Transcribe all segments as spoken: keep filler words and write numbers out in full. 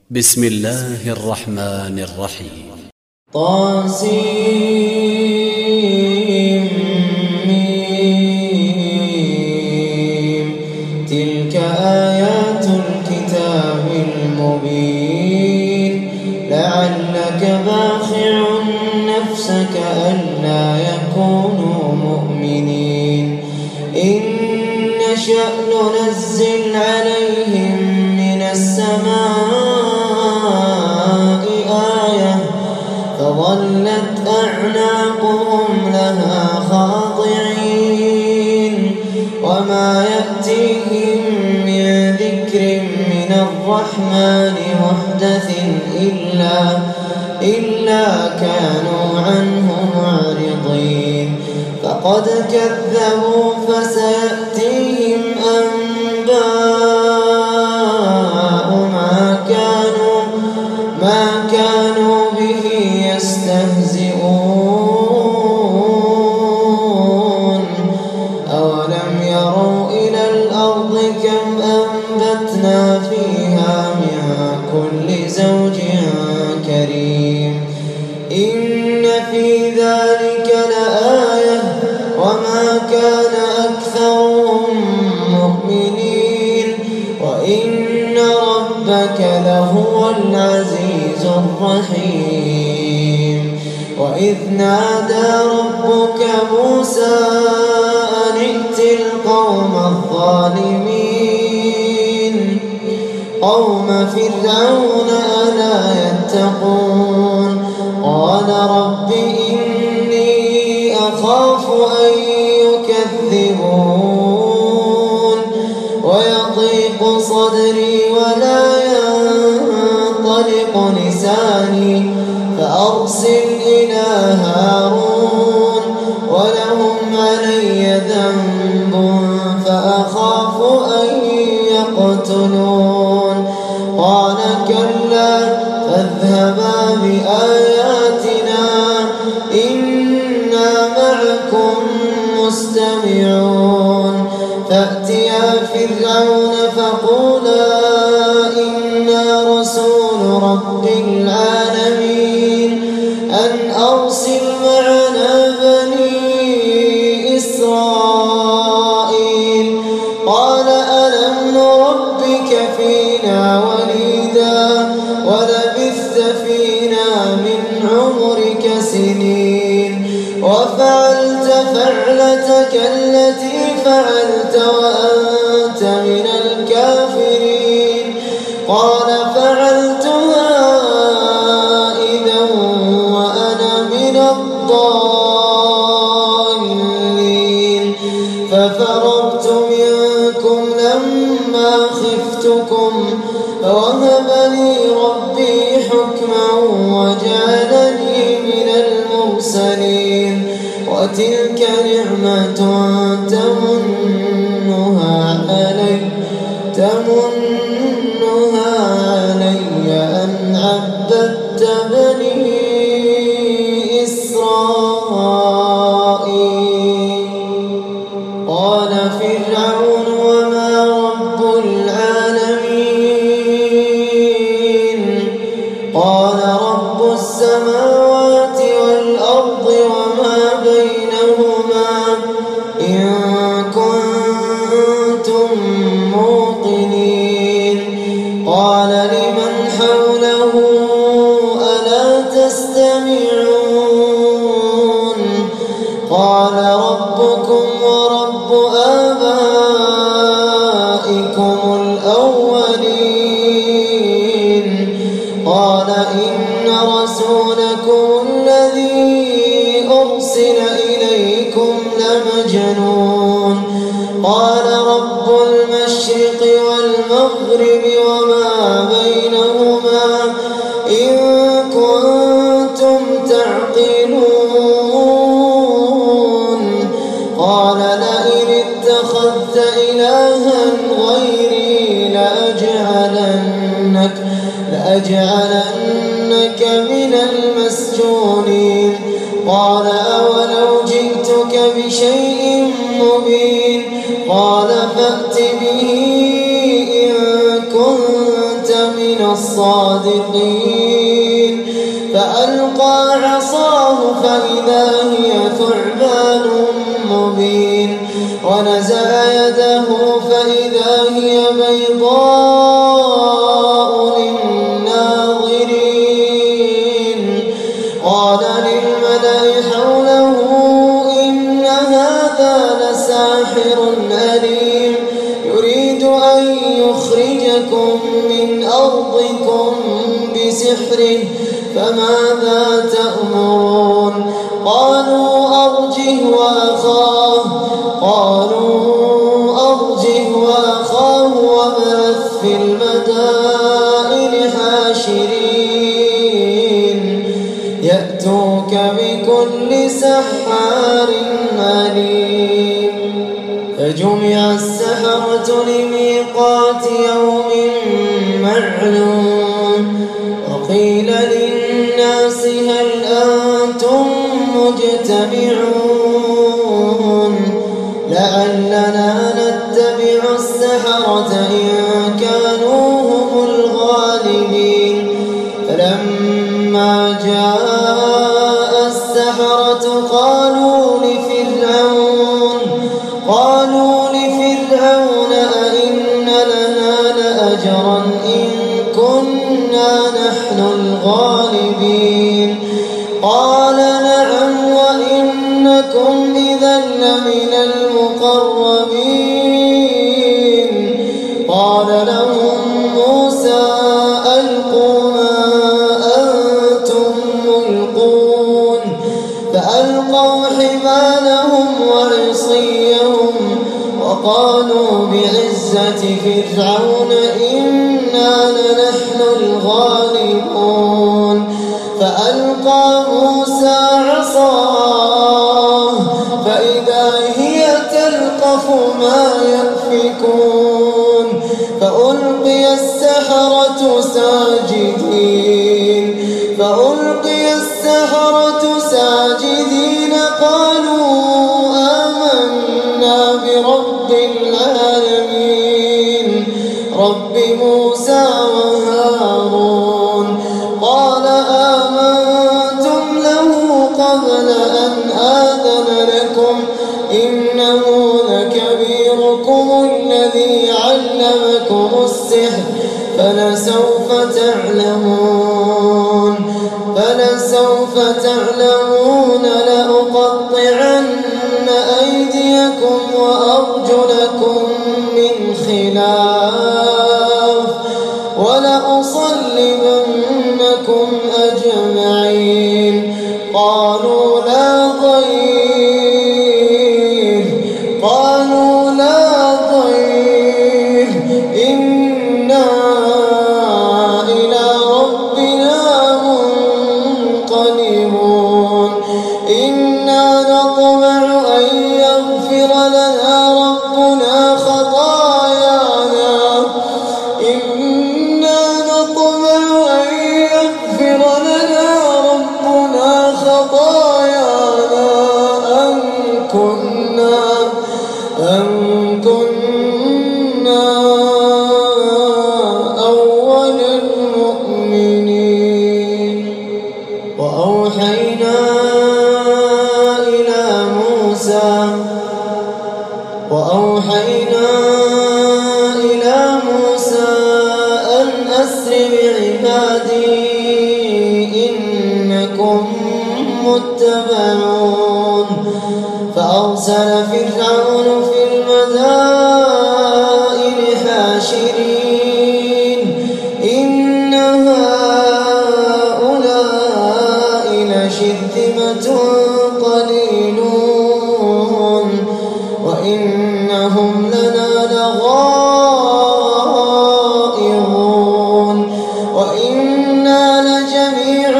بسم الله الرحمن الرحيم. طاسيم ميم. تلك آيات الكتاب المبين. لعلك باخع نفسك ألا يكونوا مؤمنين. إن نشأ ننزل عليهم من السماء آية فظلت أعناقهم لها خاضعين. وما يأتيهم من ذكر من الرحمن محدث إلا, إلا كانوا عنه معرضين. فقد كذبوا فسيأتيهم أنباء ما كانوا, ما كانوا به يستهزئون. أولم يروا إلى الأرض كم أنبتنا فيها من كل زوج كريم. إن في ذلك لآية وما كان أكثرهم مؤمنين وإن ربك لهو العزيز الرحيم. وإذ نادى ربك موسى أن ائت القوم الظالمين قوم فرعون ألا يتقون. قال رب إني أخاف أن يكذبون ويضيق صدري ولا ينطلق لساني فأرسل إلى هارون ولهم علي ذنب فأخاف أن يقتلون. قال كلا فاذهبا بآياتنا إنا معكم مستمعون. فأتيا فرعون فقولا إنا رسول رب العالمين أن أرسل معنا بني إسرائيل. قال ألم نربك فينا وليدا ولبثت فينا من عمرك سنين وفعلت فعلتك التي فعلت وأنت من الكافرين. قال فعلتها إذا وأنا من الضالين. ففررت منكم لما خفتكم فوهب لي ربي حكما وجعلني من المرسلين. وتلك نعمة تمنها علي تمنها علي أن عبدت بني إسرائيل. قال فرعون وما رب العالمين. قال رب السماوات والأرض وما بينهما إن كنتم موقنين. قال لمن حوله ألا تستمعون. قال ربكم ورب آبائكم الأولين. قال إن رسولكم الذي أرسل إليكم لمجنون. قال رب المشرق والمغرب وما بينهما إن كنتم تعقلون. قال لئن اتخذت إلها غيري لأجعلنك, لأجعلنك من المسجونين. قال أولو جئتك بشيء مبين. قال فأت به إن كنت من الصادقين. الصادقين فألقى عصاه فإذا هي ثعبان مبين ونزع يده فإذا هي بيضاء للناظرين قال للملأ حوله إن هذا لساحر أليم يريد أن يخرجكم من أرضكم بسحره فماذا تأمرون قالوا أرجه وأخاه قالوا أرجه وأخاه وابعث في المدائن حاشرين يأتوك بكل سحار عليم فجمع السحرة لميقات يوم معلوم وقيل للناس هل أنتم مجتمعون لعلنا نتبع السحرة إن كانوا هم الغالبين فلما جاء السحرة قالوا لفرعون قالوا لفرعون أئن لنا لأجرا إن كنا نحن الغالبين قال نعم وإنكم إذا لمن المقربين قال لهم موسى ألقوا ما أنتم ملقون فألقوا حبالهم وعصيهم وقالوا بعزة فرعون إنا لنحن الغالبون فألقى موسى عصاه فإذا هي تلقف ما يأفكون فألقي السحرة ساجدين فألقي السحرة ساجدين قالوا آمنا برب العالمين رب موسى وهارون قال آمنتم له قبل أن آذن لكم إنه لكبيركم الذي علمكم السحر فلسوف تعلمون فلسوف تعلمون لأقطعن أيديكم وأرجلكم من خلاف ولأصلبنكم أجمعين قالوا لا ضير قالوا لا ضير إنا إلى ربنا منقلبون إنا نطمع أن يغفر لنا ربنا خطايانا إنا نطمع أن يغفر لنا ربنا خطايانا أن كنا أن كنا أول المؤمنين وأوحينا إلى موسى وأوحينا إلى موسى أن أسر بعبادي إنكم متبعون فأرسل فرعون في المدائن حاشرين إن هؤلاء لشرذمة قليلون وإنهم لنا لغائظون وإنا لجميع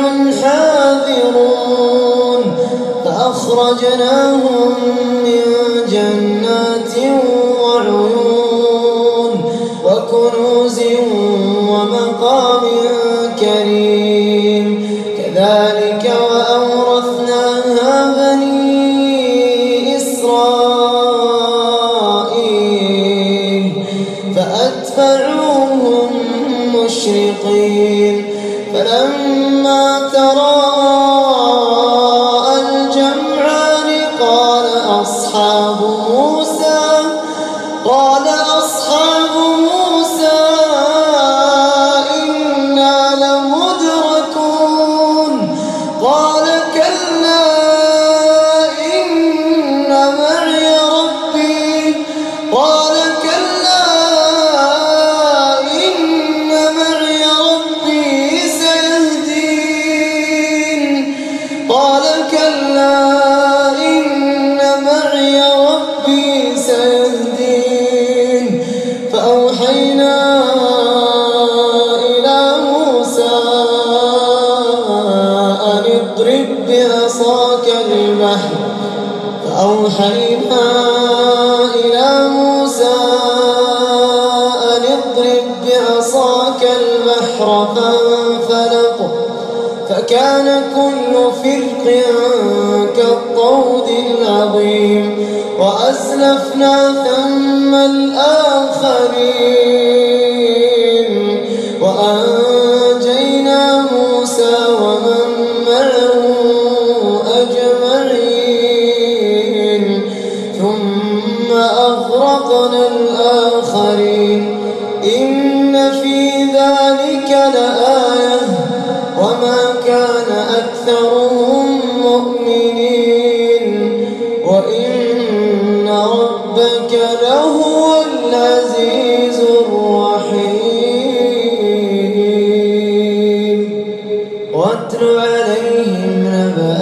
حاذرون فأخرجناهم من جنات وعيون وكنوز ومقام كريم كذلك وأورثناها بني إسرائيل فأتبعوهم مشرقين فلما تراءى الجمعان قال أصحاب موسى قال أصحاب موسى إنا لمدركون قال كلا إن معي ربي قال كلا إن معي ربي سيهدين قال كلا إن معي ربي سيهدين فأوحينا إلى موسى أن اضرب بعصاك البحر فأوحينا إلى موسى أن اضرب بعصاك البحر فانفلق فكان كل فرق كالطود العظيم وأزلفنا ثم الآخرين وأنجينا موسى ومن معه أجمعين ثم أغرقنا الآخرين إن في ذلك لآية وما كان أكثرهم مؤمنين وإن ربك لهو العزيز الرحيم واتل عليهم نبأ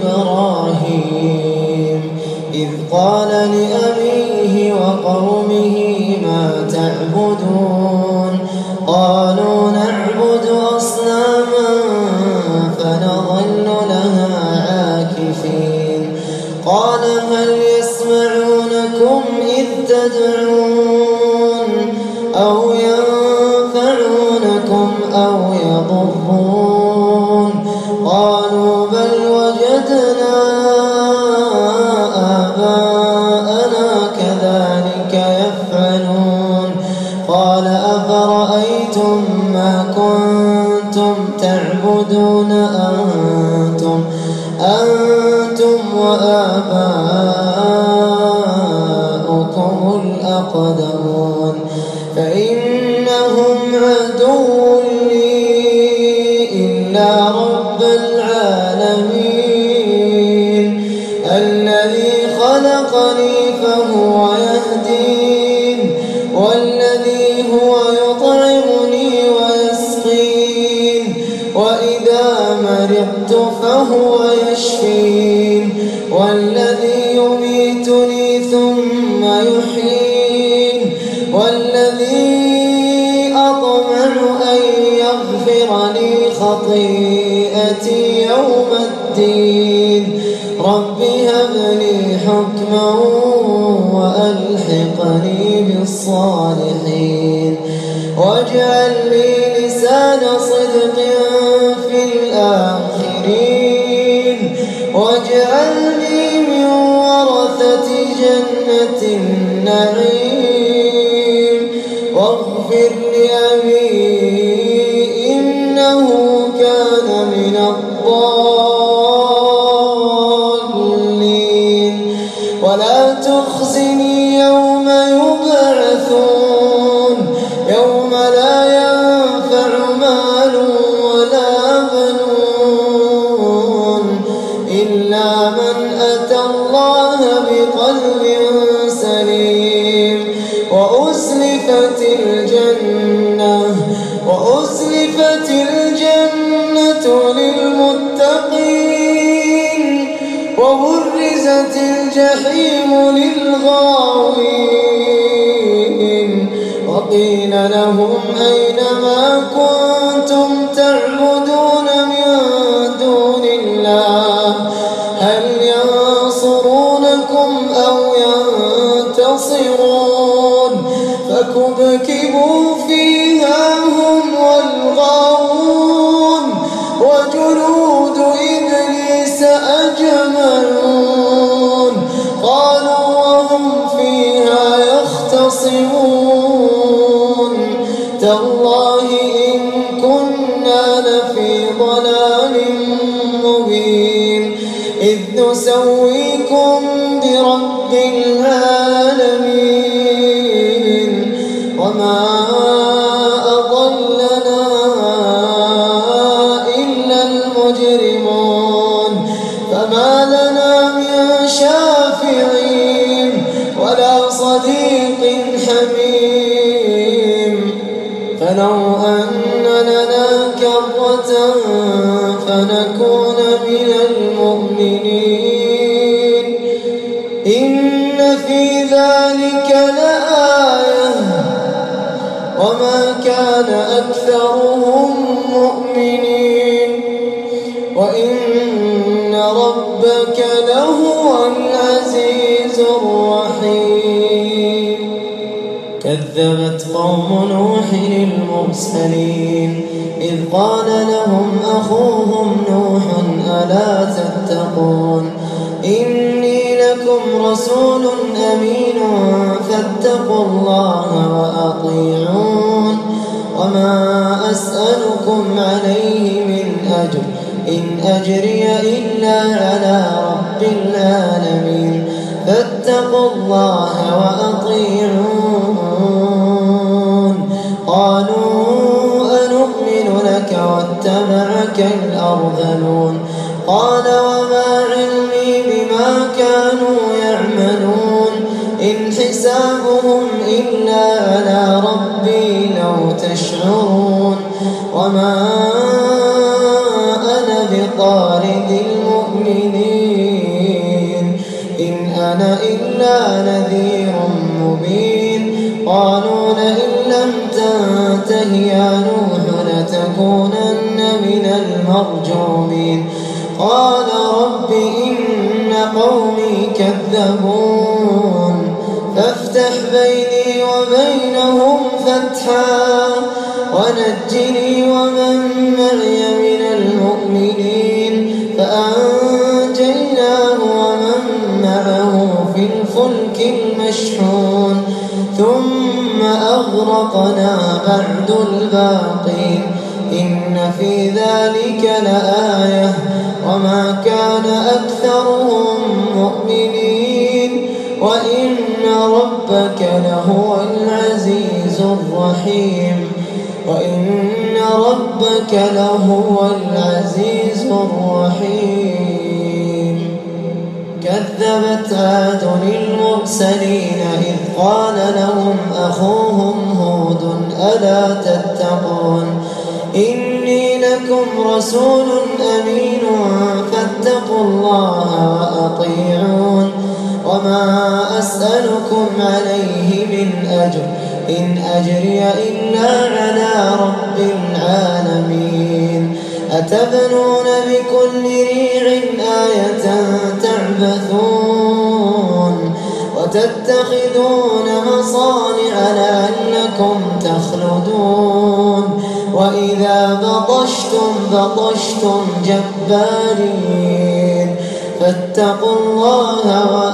إبراهيم إذ قال لأبيه وقومه ما تعبدون قالوا نعبد أصناما فنظل لها عاكفين قال هل يسمعونكم إذ تدعون أو ينفعونكم أو يضرون قالوا بل وجدنا آباءنا كذلك يفعلون قال أفرأيتم ما كنتم تعبدون أنتم أنتم وآباؤكم الأقدمون فإنهم عدو لي إلا رب العالمين الذي خلقني فهو يهدين والذي هو يطعمني ويسقين وإذا مرضت فهو يشفين والذي يميتني ثم يحيين والذي أطمع أن يغفر لي خطيئتي يوم الدين رب هب لي حكما وألحقني بالصالحين واجعل لي لسان صدق في الآخرين واجعلني من ورثة جنة النعيم واغفر لأبي إنه كان من الضالين ولا تخزني يوم يبعثون يوم لا ينفع مال ولا بنون إلا من أتى الله بقلب سليم وأزلفت الجنة وأزلفت الجنة للمتقين وبرزت الجحيم للغاوين وقيل لهم أين ما كنتم تعبدون من دون الله هل ينصرونكم أو ينتصرون فكبكبوا فيها هم والغاوون وجنود إبليس أجمعون قالوا وهم فيها يختصمون تالله إن إنا لفي ضلال مبين إذ نسويكم برب العالمين وما أضلنا إلا المجرمون فما لنا من شافعين ولا صديق حميم فلو أن لنا كرة فنكون من المؤمنين إن في ذلك لآية وما كان أكثرهم مؤمنين وإن ربك لهو العزيز الرحيم كذبت قوم نوح المرسلين إذ قال لهم أخوهم نوح ألا تتقون إني لكم رسول أمين فاتقوا الله وأطيعون وما أسألكم عليه من أجر إن أجري إلا على رب العالمين فاتقوا الله وأطيعون قالوا أنؤمن لك واتبعك الأرذلون قال وما علمي بما كانوا يعملون إن حسابهم إلا على ربي لو تشعرون وما أنا بطارد المؤمنين إن أنا إلا نذير مبين قالوا لئن لم تنته يا نوح لتكونن من المرجومين قال رب إن قومي كذبون فافتح بيني وبينهم فتحا ونجني ومن معي من المؤمنين فأنجيناه ومن معه في الفلك المشحون ثم أغرقنا بعد الباقين إن في ذلك لآية وما كان أكثرهم مؤمنين وإن ربك لهو العزيز الرحيم وإن ربك لهو العزيز الرحيم كذبت عاد المرسلين إذ قال لهم أخوهم هود ألا تتقون إني لكم رسول أمين فاتقوا الله وأطيعون وما أسألكم عليه من أجر إن أجري إلا على رب العالمين أتبنون بكل ريع آية تعبثون وتتخذون مصانع لعلكم تخلدون وإذا بطشتم بطشتم جبارين فاتقوا الله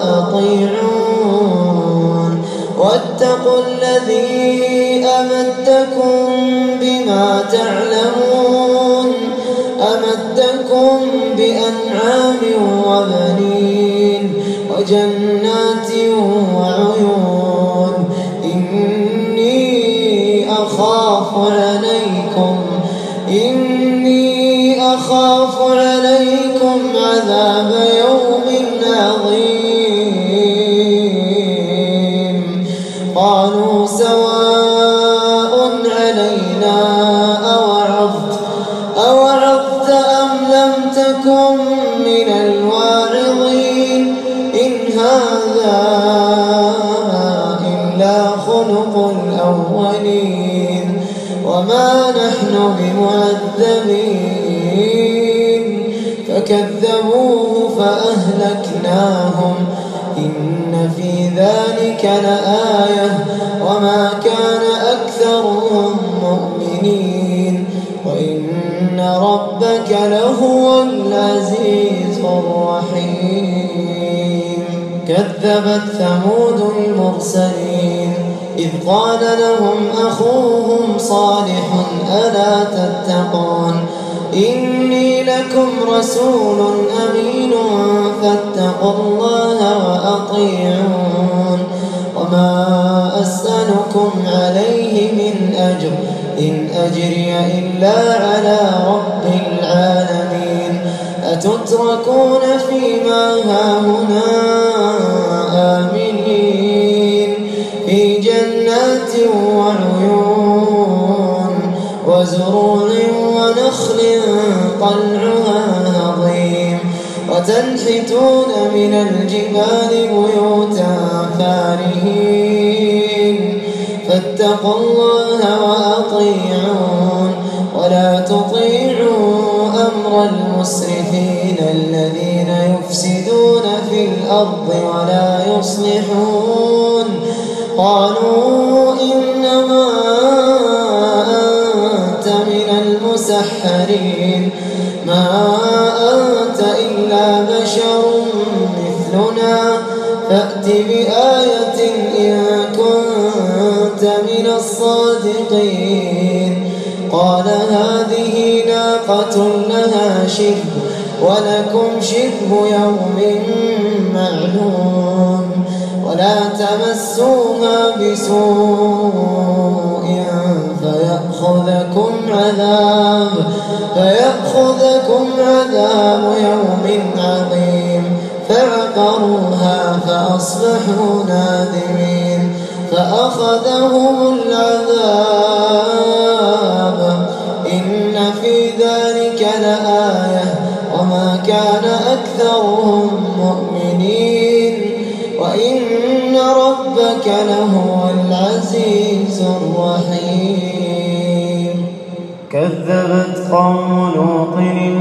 وأطيعون واتقوا الذي أمدكم بما تعلمون أمدكم بأنعام وبنين وجنات وعيون إني أخاف عليكم إني أخاف عليكم عذاب يوم عظيم قالوا سواء علينا أوعظت أوعظت أم لم تكن من الواعظين إن هذا إلا خلق الأولين وما نحن بمعذبين فكذبوه فأهلكناهم إن في ذلك لآية وما كان أكثرهم مؤمنين وإن ربك لهو العزيز الرحيم كذبت ثمود المرسلين إذ قال لهم أخوهم صالح ألا تتقون إني لكم رسول أمين فاتقوا الله وأطيعون وما أسألكم عليه من أجر إن أجري إلا على رب العالمين أتتركون فيما هاهنا آمنين في جنات وعيون وزروع ونخل طلعها هضيم وتنحتون من الجبال بيوتا فارهين فاتقوا الله وأطيعون ولا تطيعوا أمر المسرفين الذين يفسدون في الأرض ولا يصلحون قالوا إنما أنت من المسحرين ما أنت إلا بشر مثلنا فأت بآية إن كنت من الصادقين قال هذه ناقة لها شرب ولكم شرب يوم معلوم ولا تمسوها بسوء فيأخذكم عذاب فيأخذكم عذاب يوم عظيم فعقروها فأصبحوا نادمين فأخذهم العذاب إن في ذلك لآية وما كان أكثرهم مؤمنين وإن ربك لهو العزيز الرحيم كذبت قوم لوط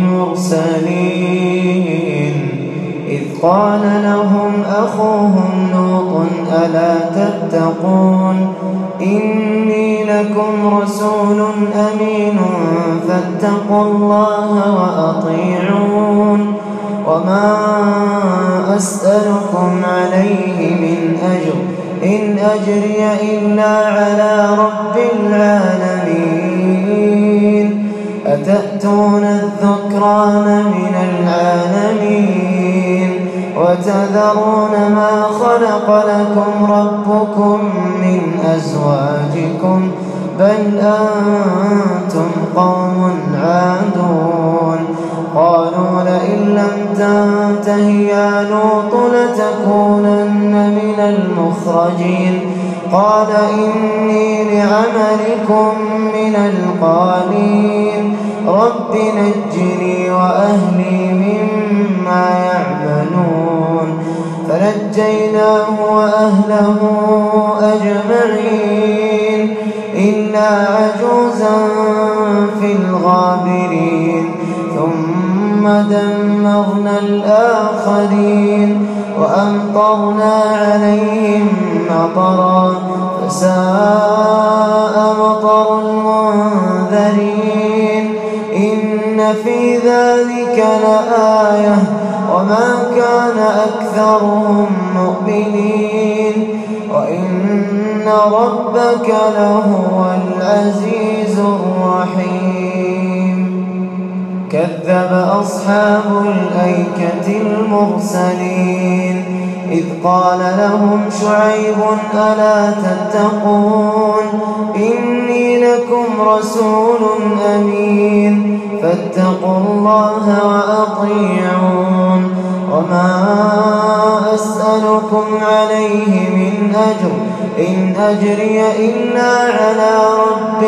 المرسلين إذ قال لهم أخوهم لوط ألا تتقون إني لكم رسول أمين فاتقوا الله وأطيعون وما أسألكم عليه من أجر إن أجري إلا على رب العالمين أتأتون الذكران من العالمين وتذرون ما خلق لكم ربكم من أزواجكم بل أنتم قوم عادون قالوا لئن لم تنته يا لوط لتكونن من المخرجين قال إني لعملكم من القالين رب نجني وأهلي مما يعملون فنجيناه وأهله أجمعين إلا عجوزا في الغابرين ثم دمرنا الآخرين وأمطرنا عليهم مطرا فساء مطر المنذرين إن في ذلك لآية وما كان أكثرهم مؤمنين وإن ربك لهو العزيز الرحيم كذب أصحاب الأيكة المرسلين إذ قال لهم شعيب ألا تتقون إني لكم رسول أمين فاتقوا الله وأطيعون وما أسألكم عليه من أجر إن أجري إلا على رب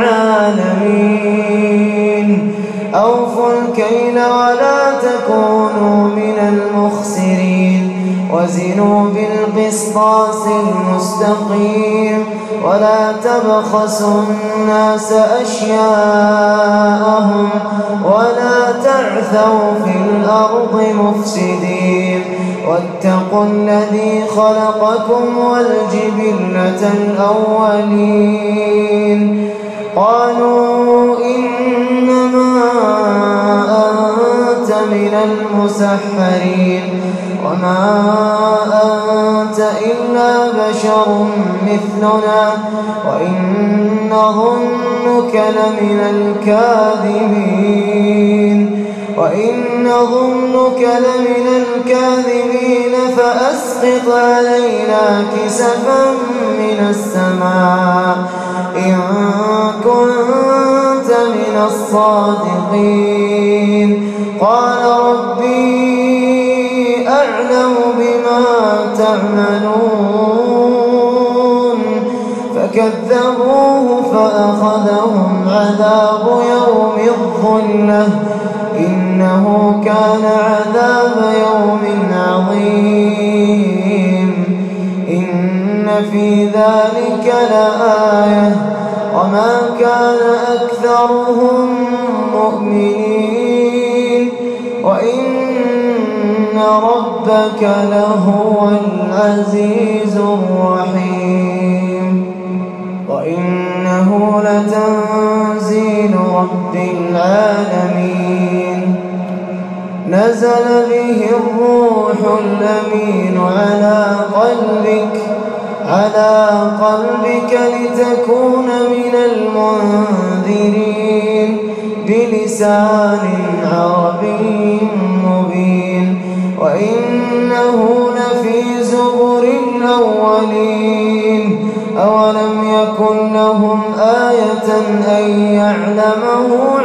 العالمين أوفوا الكيل ولا تكونوا من المخسرين وزنوا بالقسطاس المستقيم ولا تبخسوا الناس أشياءهم ولا تعثوا في الأرض مفسدين واتقوا الذي خلقكم والجبلة الأولين قالوا إنما أنت من المسحرين وما أنت إلا بشر مثلنا وإن نظنك لمن الكاذبين وإن نظنك لمن الكاذبين فأسقط علينا كسفا من السماء إن كنت من الصادقين. قال ربي أعلم بما تعملون فكذبوه فأخذهم عذاب يوم الظلة إنه كان عذاب يوم عظيم. إن في ذلك لآية وما كان أكثرهم مؤمنين وإن ربك لهو العزيز الرحيم. وإنه لتنزيل رب العالمين نزل به الروح الأمين على قلبك على قلبك لتكون من المنذرين بلسان عربي مبين. وإنه لفي زبر الأولين أولم يكن لهم آية أن يعلمه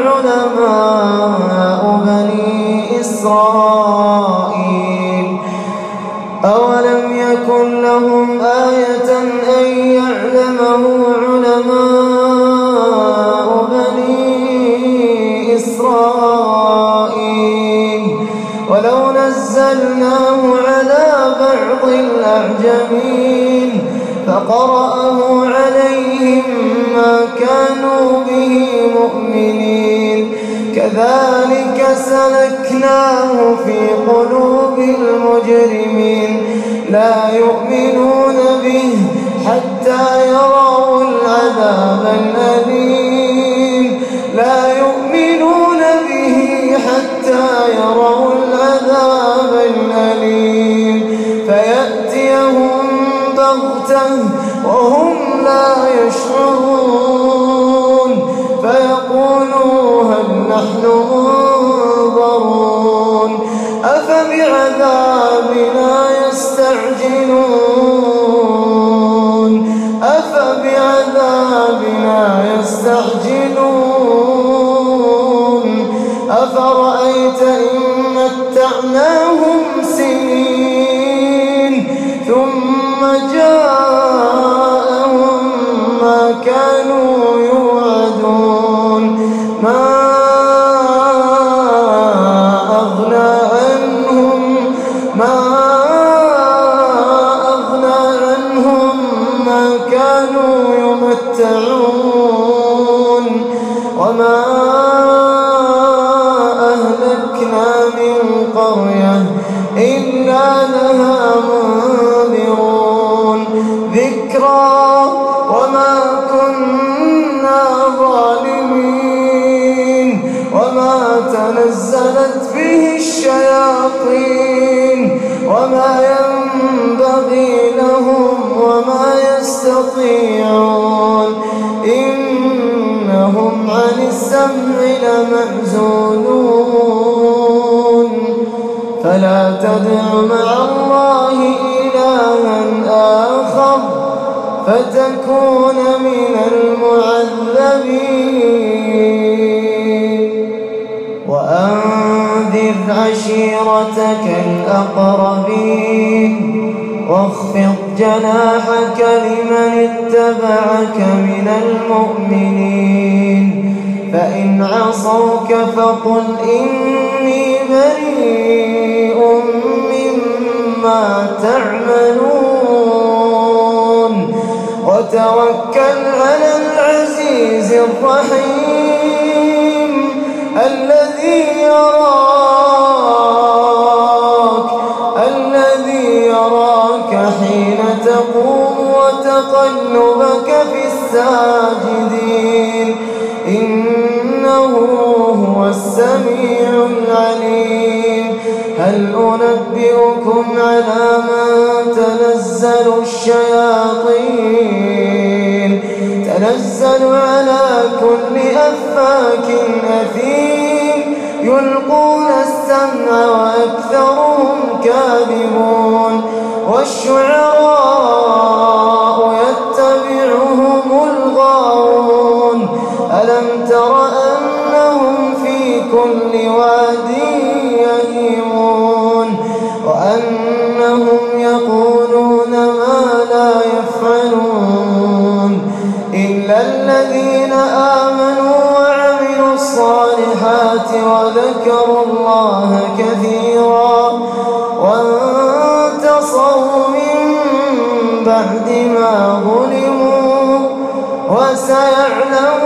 علماء بني إسرائيل أولم يكن لهم آية أن يعلمه علماء بني إسرائيل ولو نزلناه على بعض الأعجمين فقرأه عليهم ما كانوا به مؤمنين كذلك سلكناه في قلوب المجرمين لا يؤمنون به حتى يروا العذاب الأليم لا يؤمنون به حتى يروا العذاب الأليم فيأتيهم بغتة وهم لا يشعرون فيقولوا هل نحن منظرون أفبعذابنا يستعجلون أفبعذابنا يستعجلون أفرأيت إن متعناهم سنين ثم جاءهم ما كانوا يوعدون ما أغنى عنهم ما أغنى عنهم ما كانوا يمتعون وما أهلكنا من قرية إلا لها منذرون ذكرى وما كنا ظالمين وما تنزلت به الشياطين وما ينبغي لهم وما يستطيعون إنهم عن السمع لمعزولون فلا تدع مع الله إلها آخر فتكون من المعذبين. وأنذر عشيرتك الأقربين واخفض جناحك لمن اتبعك من المؤمنين فإن عصوك فقل إني بريء مما تعملون وتوكل على العزيز الرحيم الذي يراك الذي يراك حين تقوم وتقلبك في الساجدين إنه هو السميع العليم. هل أنبئكم على من تنزل الشياطين تنزل على كل أفاك أثيم يلقون السمع وأكثرهم كاذبون والشعراء يتبعهم الغاوون ألم تر أنهم في كل واد يهيمون وأنهم يقولون ما لا يفعلون إلا الذين آمنوا وعملوا الصالحات وذكروا الله كثيرا وانتصروا من بعد ما ظلموا وسيعلمون